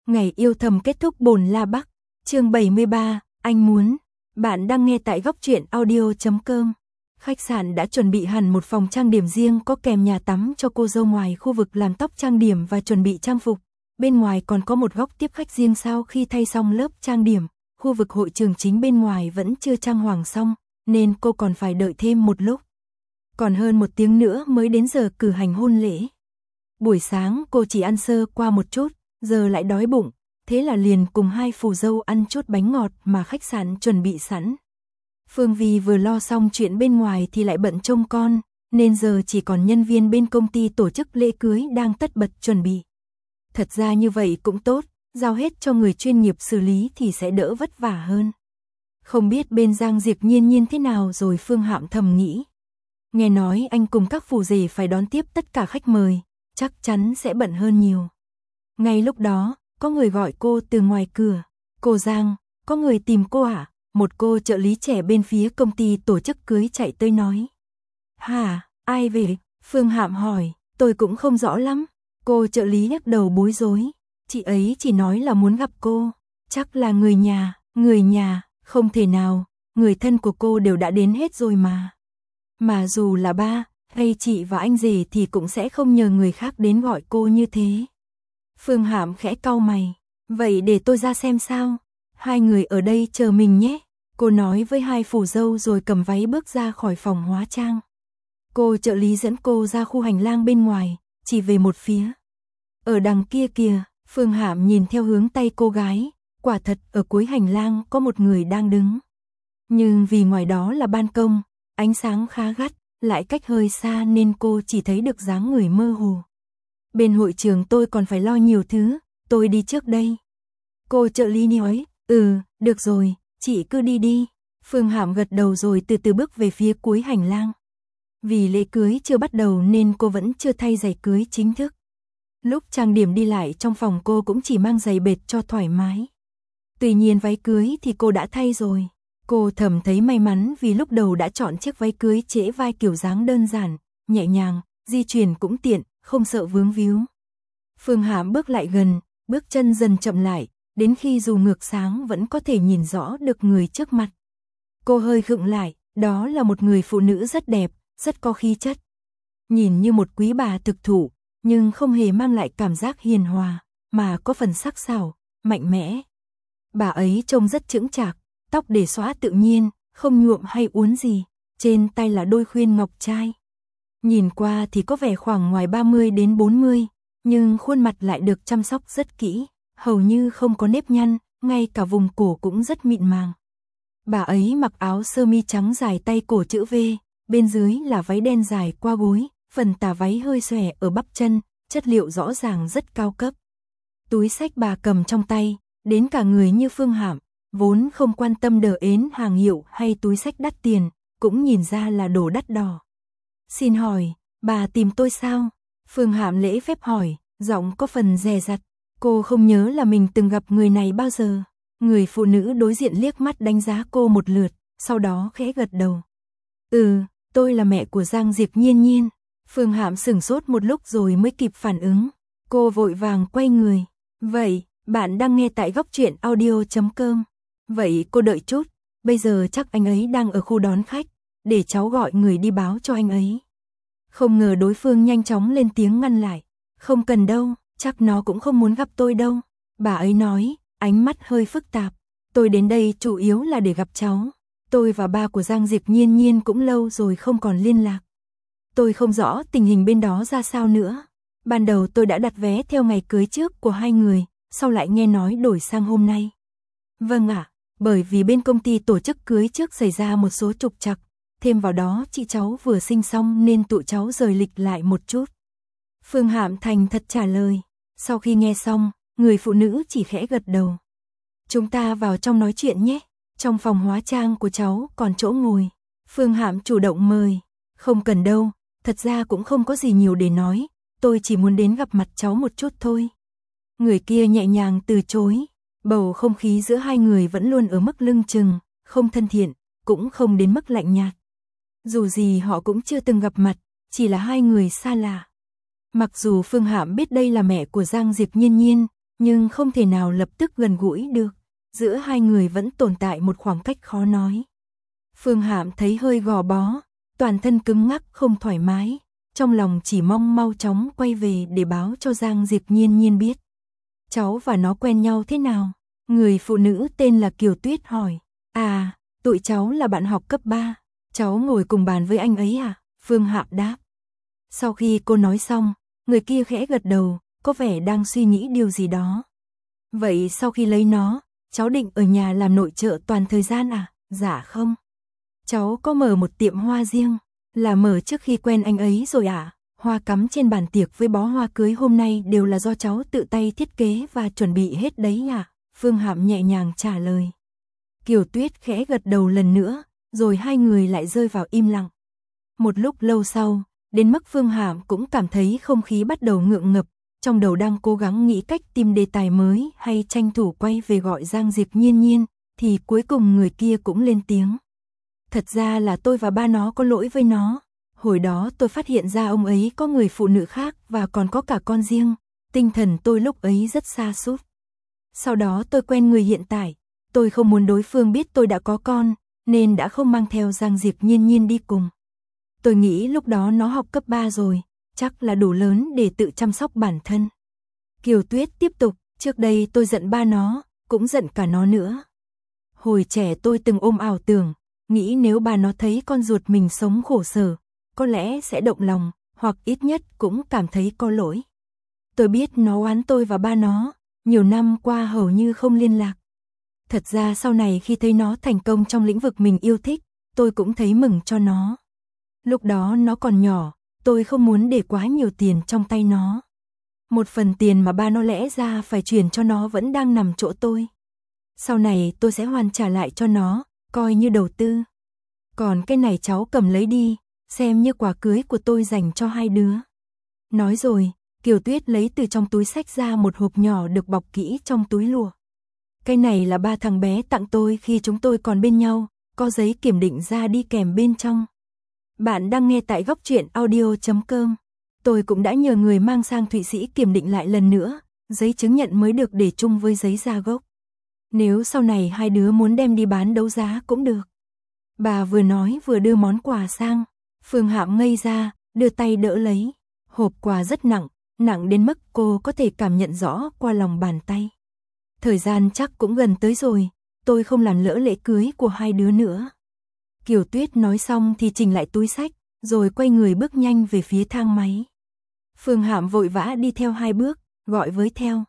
Ngày yêu thầm kết thúc Bồn La Bắc, chương 73, anh muốn. Bạn đang nghe tại góc truyện audio.com. Khách sạn đã chuẩn bị hẳn một phòng trang điểm riêng có kèm nhà tắm cho cô dâu ngoài khu vực làm tóc trang điểm và chuẩn bị trang phục. Bên ngoài còn có một góc tiếp khách riêng sau khi thay xong lớp trang điểm. Khu vực hội trường chính bên ngoài vẫn chưa trang hoàng xong, nên cô còn phải đợi thêm một lúc. Còn hơn 1 tiếng nữa mới đến giờ cử hành hôn lễ. Buổi sáng cô chỉ ăn sơ qua một chút, giờ lại đói bụng, thế là liền cùng hai phù dâu ăn chút bánh ngọt mà khách sạn chuẩn bị sẵn. Phương Vi vừa lo xong chuyện bên ngoài thì lại bận trông con, nên giờ chỉ còn nhân viên bên công ty tổ chức lễ cưới đang tất bật chuẩn bị. Thật ra như vậy cũng tốt, giao hết cho người chuyên nghiệp xử lý thì sẽ đỡ vất vả hơn. Không biết bên Giang Diệp Nhiên thế nào rồi, Phương Hạm thầm nghĩ. Nghe nói anh cùng các phù rể phải đón tiếp tất cả khách mời, chắc chắn sẽ bận hơn nhiều. Ngay lúc đó, có người gọi cô từ ngoài cửa. Cô Giang, có người tìm cô à? Một cô trợ lý trẻ bên phía công ty tổ chức cưới chạy tới nói. Hả, ai về? Phương Hạm hỏi, tôi cũng không rõ lắm. Cô trợ lý nhắc đầu bối rối. Chị ấy chỉ nói là muốn gặp cô. Chắc là người nhà, không thể nào, người thân của cô đều đã đến hết rồi mà. Mà dù là ba, hay chị và anh rể thì cũng sẽ không nhờ người khác đến gọi cô như thế. Phương Hạm khẽ cau mày. Vậy để tôi ra xem sao. Hai người ở đây chờ mình nhé. Cô nói với hai phù dâu rồi cầm váy bước ra khỏi phòng hóa trang. Cô trợ lý dẫn cô ra khu hành lang bên ngoài, chỉ về một phía. Ở đằng kia kìa, Phương Hạm nhìn theo hướng tay cô gái. Quả thật ở cuối hành lang có một người đang đứng. Nhưng vì ngoài đó là ban công, ánh sáng khá gắt, lại cách hơi xa nên cô chỉ thấy được dáng người mơ hồ. Bên hội trường tôi còn phải lo nhiều thứ, tôi đi trước đây. Cô trợ lý nói, được rồi, chị cứ đi đi. Phương Hạm gật đầu rồi từ từ bước về phía cuối hành lang. Vì lễ cưới chưa bắt đầu nên cô vẫn chưa thay giày cưới chính thức. Lúc trang điểm đi lại trong phòng cô cũng chỉ mang giày bệt cho thoải mái. Tuy nhiên váy cưới thì cô đã thay rồi. Cô thầm thấy may mắn vì lúc đầu đã chọn chiếc váy cưới trễ vai kiểu dáng đơn giản, nhẹ nhàng, di chuyển cũng tiện, không sợ vướng víu. Phương Hạm bước lại gần, bước chân dần chậm lại, đến khi dù ngược sáng vẫn có thể nhìn rõ được người trước mặt. Cô hơi khựng lại, đó là một người phụ nữ rất đẹp, rất có khí chất. Nhìn như một quý bà thực thụ, nhưng không hề mang lại cảm giác hiền hòa, mà có phần sắc sảo, mạnh mẽ. Bà ấy trông rất chững chạc, tóc để xõa tự nhiên, không nhuộm hay uốn gì, trên tay là đôi khuyên ngọc trai. Nhìn qua thì có vẻ khoảng ngoài 30 đến 40, nhưng khuôn mặt lại được chăm sóc rất kỹ, hầu như không có nếp nhăn, ngay cả vùng cổ cũng rất mịn màng. Bà ấy mặc áo sơ mi trắng dài tay cổ chữ V, bên dưới là váy đen dài qua gối, phần tà váy hơi xòe ở bắp chân, chất liệu rõ ràng rất cao cấp. Túi xách bà cầm trong tay, đến cả người như Phương Hạm, vốn không quan tâm đờ ến hàng hiệu hay túi xách đắt tiền, cũng nhìn ra là đồ đắt đỏ. Xin hỏi, bà tìm tôi sao? Phương Hạm lễ phép hỏi, giọng có phần dè dặt. Cô không nhớ là mình từng gặp người này bao giờ. Người phụ nữ đối diện liếc mắt đánh giá cô một lượt, sau đó khẽ gật đầu. Tôi là mẹ của Giang Diệp Nhiên. Phương Hạm sửng sốt một lúc rồi mới kịp phản ứng. Cô vội vàng quay người. Vậy, bạn đang nghe tại góc truyện audio.com. Vậy cô đợi chút, bây giờ chắc anh ấy đang ở khu đón khách, để cháu gọi người đi báo cho anh ấy. Không ngờ đối phương nhanh chóng lên tiếng ngăn lại. Không cần đâu, chắc nó cũng không muốn gặp tôi đâu. Bà ấy nói, ánh mắt hơi phức tạp. Tôi đến đây chủ yếu là để gặp cháu. Tôi và ba của Giang Diệp Nhiên cũng lâu rồi không còn liên lạc. Tôi không rõ tình hình bên đó ra sao nữa. Ban đầu tôi đã đặt vé theo ngày cưới trước của hai người, sau lại nghe nói đổi sang hôm nay. Vâng ạ, bởi vì bên công ty tổ chức cưới trước xảy ra một số trục trặc, thêm vào đó chị cháu vừa sinh xong nên tụi cháu rời lịch lại một chút. Phương Hạm thành thật trả lời. Sau khi nghe xong, người phụ nữ chỉ khẽ gật đầu. Chúng ta vào trong nói chuyện nhé. Trong phòng hóa trang của cháu còn chỗ ngồi. Phương Hạm chủ động mời. Không cần đâu, thật ra cũng không có gì nhiều để nói. Tôi chỉ muốn đến gặp mặt cháu một chút thôi. Người kia nhẹ nhàng từ chối. Bầu không khí giữa hai người vẫn luôn ở mức lưng chừng, không thân thiện, cũng không đến mức lạnh nhạt. Dù gì họ cũng chưa từng gặp mặt, chỉ là hai người xa lạ. Mặc dù Phương Hạm biết đây là mẹ của Giang Diệp Nhiên, nhưng không thể nào lập tức gần gũi được. Giữa hai người vẫn tồn tại một khoảng cách khó nói. Phương Hạm thấy hơi gò bó, toàn thân cứng ngắc không thoải mái, trong lòng chỉ mong mau chóng quay về để báo cho Giang Diệp Nhiên Nhiên biết. Cháu và nó quen nhau thế nào? Người phụ nữ tên là Kiều Tuyết hỏi. À, tụi cháu là bạn học cấp 3, cháu ngồi cùng bàn với anh ấy à? Phương Hạm đáp. Sau khi cô nói xong, người kia khẽ gật đầu, có vẻ đang suy nghĩ điều gì đó. Vậy sau khi lấy nó, cháu định ở nhà làm nội trợ toàn thời gian à? Dạ không. Cháu có mở một tiệm hoa riêng, là mở trước khi quen anh ấy rồi à? Hoa cắm trên bàn tiệc với bó hoa cưới hôm nay đều là do cháu tự tay thiết kế và chuẩn bị hết đấy à? Phương Hạm nhẹ nhàng trả lời. Kiều Tuyết khẽ gật đầu lần nữa, rồi hai người lại rơi vào im lặng. Một lúc lâu sau, đến mức Phương Hạm cũng cảm thấy không khí bắt đầu ngượng ngập, trong đầu đang cố gắng nghĩ cách tìm đề tài mới hay tranh thủ quay về gọi Giang Diệp Nhiên Nhiên, thì cuối cùng người kia cũng lên tiếng. Thật ra là tôi và ba nó có lỗi với nó. Hồi đó tôi phát hiện ra ông ấy có người phụ nữ khác và còn có cả con riêng. Tinh thần tôi lúc ấy rất sa sút. Sau đó tôi quen người hiện tại. Tôi không muốn đối phương biết tôi đã có con, nên đã không mang theo Giang Diệp Nhiên Nhiên đi cùng. Tôi nghĩ lúc đó nó học cấp 3 rồi, chắc là đủ lớn để tự chăm sóc bản thân. Kiều Tuyết tiếp tục, trước đây tôi giận ba nó, cũng giận cả nó nữa. Hồi trẻ tôi từng ôm ảo tưởng, nghĩ nếu bà nó thấy con ruột mình sống khổ sở, có lẽ sẽ động lòng, hoặc ít nhất cũng cảm thấy có lỗi. Tôi biết nó oán tôi và ba nó, nhiều năm qua hầu như không liên lạc. Thật ra sau này khi thấy nó thành công trong lĩnh vực mình yêu thích, tôi cũng thấy mừng cho nó. Lúc đó nó còn nhỏ, tôi không muốn để quá nhiều tiền trong tay nó. Một phần tiền mà ba nó lẽ ra phải chuyển cho nó vẫn đang nằm chỗ tôi. Sau này tôi sẽ hoàn trả lại cho nó, coi như đầu tư. Còn cái này cháu cầm lấy đi, xem như quà cưới của tôi dành cho hai đứa. Nói rồi, Kiều Tuyết lấy từ trong túi xách ra một hộp nhỏ được bọc kỹ trong túi lụa. Cái này là ba thằng bé tặng tôi khi chúng tôi còn bên nhau, có giấy kiểm định ra đi kèm bên trong. Bạn đang nghe tại Góc Truyện Audio.com. Tôi cũng đã nhờ người mang sang Thụy Sĩ kiểm định lại lần nữa, giấy chứng nhận mới được để chung với giấy ra gốc. Nếu sau này hai đứa muốn đem đi bán đấu giá cũng được. Bà vừa nói vừa đưa món quà sang. Phương Hạm ngây ra, đưa tay đỡ lấy. Hộp quà rất nặng, nặng đến mức cô có thể cảm nhận rõ qua lòng bàn tay. Thời gian chắc cũng gần tới rồi, tôi không làm lỡ lễ cưới của hai đứa nữa. Kiều Tuyết nói xong thì chỉnh lại túi xách, rồi quay người bước nhanh về phía thang máy. Phương Hạm vội vã đi theo hai bước, gọi với theo.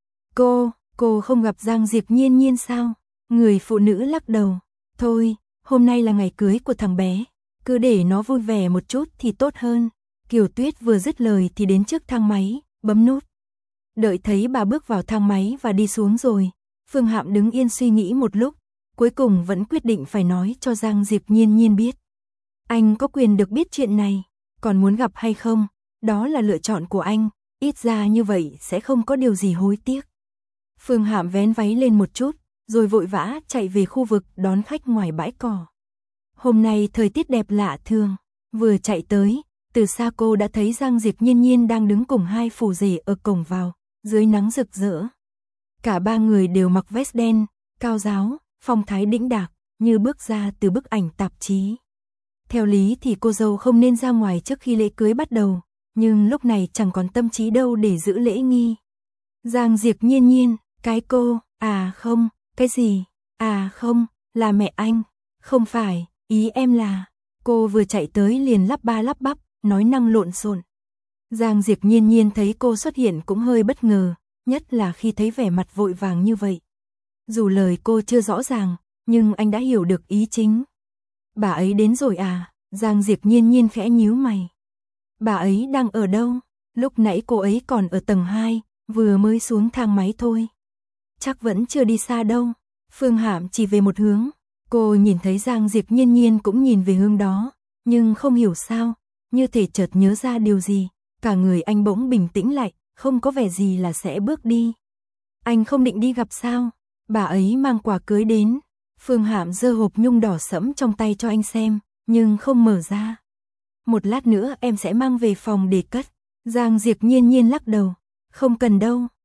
Cô không gặp Giang Diệp Nhiên Nhiên sao? Người phụ nữ lắc đầu. Thôi, hôm nay là ngày cưới của thằng bé, cứ để nó vui vẻ một chút thì tốt hơn. Kiều Tuyết vừa dứt lời thì đến trước thang máy, bấm nút. Đợi thấy bà bước vào thang máy và đi xuống rồi, Phương Hạm đứng yên suy nghĩ một lúc, cuối cùng vẫn quyết định phải nói cho Giang Diệp Nhiên Nhiên biết. Anh có quyền được biết chuyện này, còn muốn gặp hay không, đó là lựa chọn của anh, ít ra như vậy sẽ không có điều gì hối tiếc. Phương Hạm vén váy lên một chút, rồi vội vã chạy về khu vực đón khách ngoài bãi cỏ. Hôm nay thời tiết đẹp lạ thường, vừa chạy tới, từ xa cô đã thấy Giang Diệp Nhiên Nhiên đang đứng cùng hai phù rể ở cổng vào, dưới nắng rực rỡ. Cả ba người đều mặc vest đen, cao ráo, phong thái đĩnh đạc, như bước ra từ bức ảnh tạp chí. Theo lý thì cô dâu không nên ra ngoài trước khi lễ cưới bắt đầu, nhưng lúc này chẳng còn tâm trí đâu để giữ lễ nghi. Giang Diệp Nhiên Nhiên, cái cô, à không, cái gì, à không, là mẹ anh, không phải, ý em là, cô vừa chạy tới liền lắp ba lắp bắp, nói năng lộn xộn. Giang Diệp Nhiên Nhiên thấy cô xuất hiện cũng hơi bất ngờ, nhất là khi thấy vẻ mặt vội vàng như vậy. Dù lời cô chưa rõ ràng, nhưng anh đã hiểu được ý chính. Bà ấy đến rồi à? Giang Diệp Nhiên Nhiên khẽ nhíu mày. Bà ấy đang ở đâu? Lúc nãy cô ấy còn ở tầng 2, vừa mới xuống thang máy thôi. Chắc vẫn chưa đi xa đâu. Phương Hạm chỉ về một hướng. Cô nhìn thấy Giang Diệp Nhiên Nhiên cũng nhìn về hướng đó, nhưng không hiểu sao, như thể chợt nhớ ra điều gì, cả người anh bỗng bình tĩnh lại, không có vẻ gì là sẽ bước đi. Anh không định đi gặp sao? Bà ấy mang quà cưới đến. Phương Hạm giơ hộp nhung đỏ sẫm trong tay cho anh xem, nhưng không mở ra. Một lát nữa em sẽ mang về phòng để cất. Giang Diệp Nhiên Nhiên lắc đầu. Không cần đâu,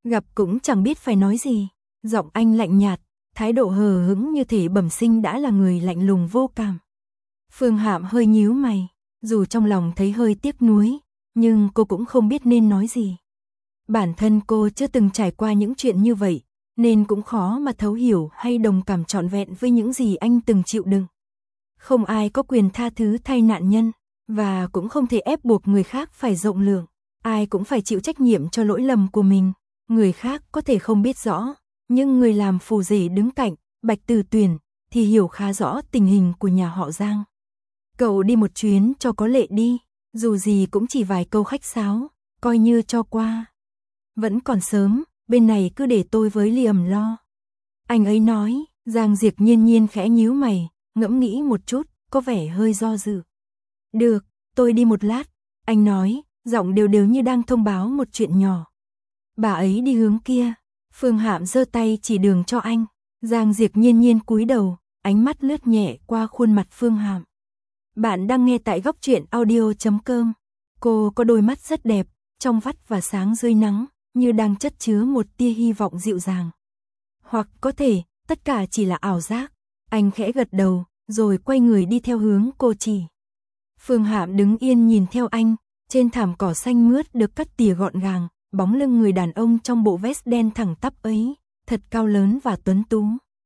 Gặp cũng chẳng biết phải nói gì. Giọng anh lạnh nhạt, thái độ hờ hững như thể bẩm sinh đã là người lạnh lùng vô cảm. Phương Hạm hơi nhíu mày, dù trong lòng thấy hơi tiếc nuối, nhưng cô cũng không biết nên nói gì. Bản thân cô chưa từng trải qua những chuyện như vậy, nên cũng khó mà thấu hiểu hay đồng cảm trọn vẹn với những gì anh từng chịu đựng. Không ai có quyền tha thứ thay nạn nhân, và cũng không thể ép buộc người khác phải rộng lượng. Ai cũng phải chịu trách nhiệm cho lỗi lầm của mình. Người khác có thể không biết rõ, nhưng người làm phù rể đứng cạnh, Bạch Từ Tuyền, thì hiểu khá rõ tình hình của nhà họ Giang. Cậu đi một chuyến cho có lệ đi, dù gì cũng chỉ vài câu khách sáo, coi như cho qua. Vẫn còn sớm, bên này cứ để tôi với Liam lo. Anh ấy nói. Giang Diệp Nhiên nhiên khẽ nhíu mày, ngẫm nghĩ một chút, có vẻ hơi do dự. Được, tôi đi một lát, anh nói, giọng đều đều như đang thông báo một chuyện nhỏ. Bà ấy đi hướng kia. Phương Hạm giơ tay chỉ đường cho anh. Giang Diệp Nhiên nhiên cúi đầu, ánh mắt lướt nhẹ qua khuôn mặt Phương Hạm. Bạn đang nghe tại góc truyện audio.com. Cô có đôi mắt rất đẹp, trong vắt và sáng dưới nắng, như đang chất chứa một tia hy vọng dịu dàng. Hoặc có thể, tất cả chỉ là ảo giác. Anh khẽ gật đầu, rồi quay người đi theo hướng cô chỉ. Phương Hạm đứng yên nhìn theo anh, trên thảm cỏ xanh mướt được cắt tỉa gọn gàng, bóng lưng người đàn ông trong bộ vest đen thẳng tắp ấy, thật cao lớn và tuấn tú.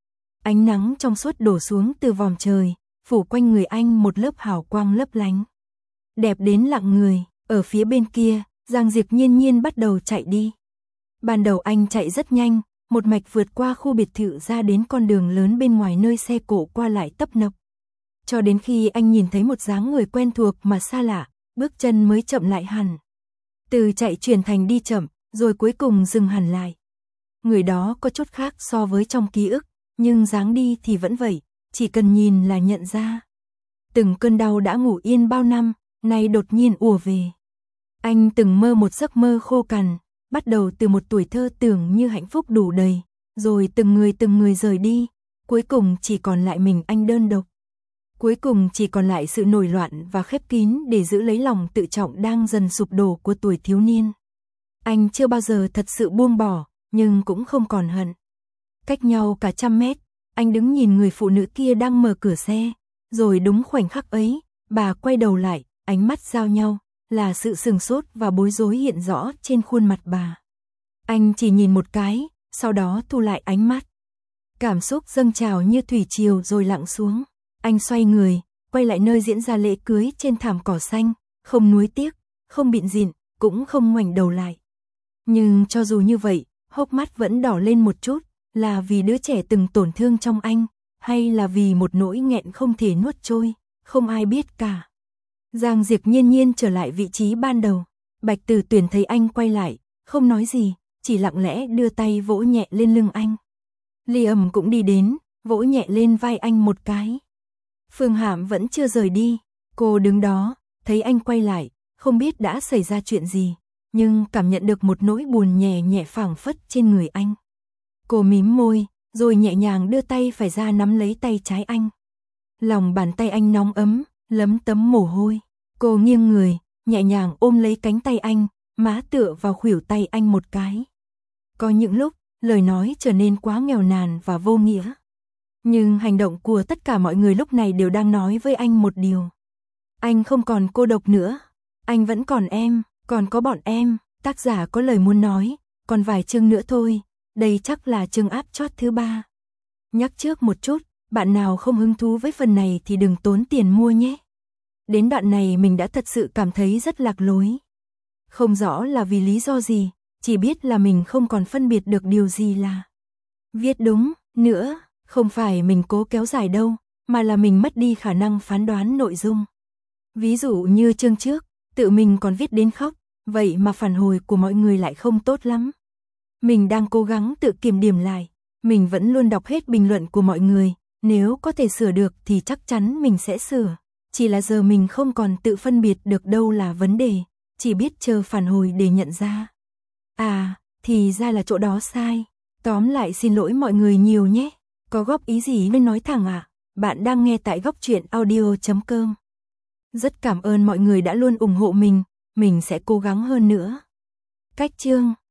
Ánh nắng trong suốt đổ xuống từ vòm trời, phủ quanh người anh một lớp hào quang lấp lánh. Đẹp đến lặng người, ở phía bên kia, Giang Diệp Nhiên nhiên bắt đầu chạy đi. Ban đầu anh chạy rất nhanh, một mạch vượt qua khu biệt thự ra đến con đường lớn bên ngoài nơi xe cộ qua lại tấp nập. Cho đến khi anh nhìn thấy một dáng người quen thuộc mà xa lạ, bước chân mới chậm lại hẳn. Từ chạy chuyển thành đi chậm, rồi cuối cùng dừng hẳn lại. Người đó có chút khác so với trong ký ức, nhưng dáng đi thì vẫn vậy, chỉ cần nhìn là nhận ra. Từng cơn đau đã ngủ yên bao năm, nay đột nhiên ùa về. Anh từng mơ một giấc mơ khô cằn, bắt đầu từ một tuổi thơ tưởng như hạnh phúc đủ đầy, rồi từng người rời đi, cuối cùng chỉ còn lại mình anh đơn độc. Cuối cùng chỉ còn lại sự nổi loạn và khép kín để giữ lấy lòng tự trọng đang dần sụp đổ của tuổi thiếu niên. Anh chưa bao giờ thật sự buông bỏ, nhưng cũng không còn hận. Cách nhau cả 100 mét, anh đứng nhìn người phụ nữ kia đang mở cửa xe, rồi đúng khoảnh khắc ấy, bà quay đầu lại, ánh mắt giao nhau, là sự sửng sốt và bối rối hiện rõ trên khuôn mặt bà. Anh chỉ nhìn một cái, sau đó thu lại ánh mắt. Cảm xúc dâng trào như thủy triều rồi lặng xuống. Anh xoay người, quay lại nơi diễn ra lễ cưới trên thảm cỏ xanh, không nuối tiếc, không bịn rỉn, cũng không ngoảnh đầu lại. Nhưng cho dù như vậy, hốc mắt vẫn đỏ lên một chút, là vì đứa trẻ từng tổn thương trong anh, hay là vì một nỗi nghẹn không thể nuốt trôi, không ai biết cả. Giang Diệp Nhiên nhiên trở lại vị trí ban đầu. Bạch Từ Tuyền thấy anh quay lại, không nói gì, chỉ lặng lẽ đưa tay vỗ nhẹ lên lưng anh. Liam cũng đi đến, vỗ nhẹ lên vai anh một cái. Phương Hạm vẫn chưa rời đi, cô đứng đó, thấy anh quay lại, không biết đã xảy ra chuyện gì, nhưng cảm nhận được một nỗi buồn nhẹ nhẹ phảng phất trên người anh. Cô mím môi, rồi nhẹ nhàng đưa tay phải ra nắm lấy tay trái anh. Lòng bàn tay anh nóng ấm, lấm tấm mồ hôi. Cô nghiêng người, nhẹ nhàng ôm lấy cánh tay anh, má tựa vào khuỷu tay anh một cái. Có những lúc, lời nói trở nên quá nghèo nàn và vô nghĩa. Nhưng hành động của tất cả mọi người lúc này đều đang nói với anh một điều. Anh không còn cô độc nữa. Anh vẫn còn em, còn có bọn em. Tác giả có lời muốn nói, còn vài chương nữa thôi. Đây chắc là chương áp chót thứ 3. Nhắc trước một chút, bạn nào không hứng thú với phần này thì đừng tốn tiền mua nhé. Đến đoạn này mình đã thật sự cảm thấy rất lạc lối. Không rõ là vì lý do gì, chỉ biết là mình không còn phân biệt được điều gì là viết đúng nữa. Không phải mình cố kéo dài đâu, mà là mình mất đi khả năng phán đoán nội dung. Ví dụ như chương trước, tự mình còn viết đến khóc, vậy mà phản hồi của mọi người lại không tốt lắm. Mình đang cố gắng tự kiểm điểm lại, mình vẫn luôn đọc hết bình luận của mọi người, nếu có thể sửa được thì chắc chắn mình sẽ sửa. Chỉ là giờ mình không còn tự phân biệt được đâu là vấn đề, chỉ biết chờ phản hồi để nhận ra. À, thì ra là chỗ đó sai. Tóm lại xin lỗi mọi người nhiều nhé. Có góp ý gì nên nói thẳng ạ. Bạn đang nghe tại góc truyện audio.com. Rất cảm ơn mọi người đã luôn ủng hộ mình sẽ cố gắng hơn nữa. Cách chương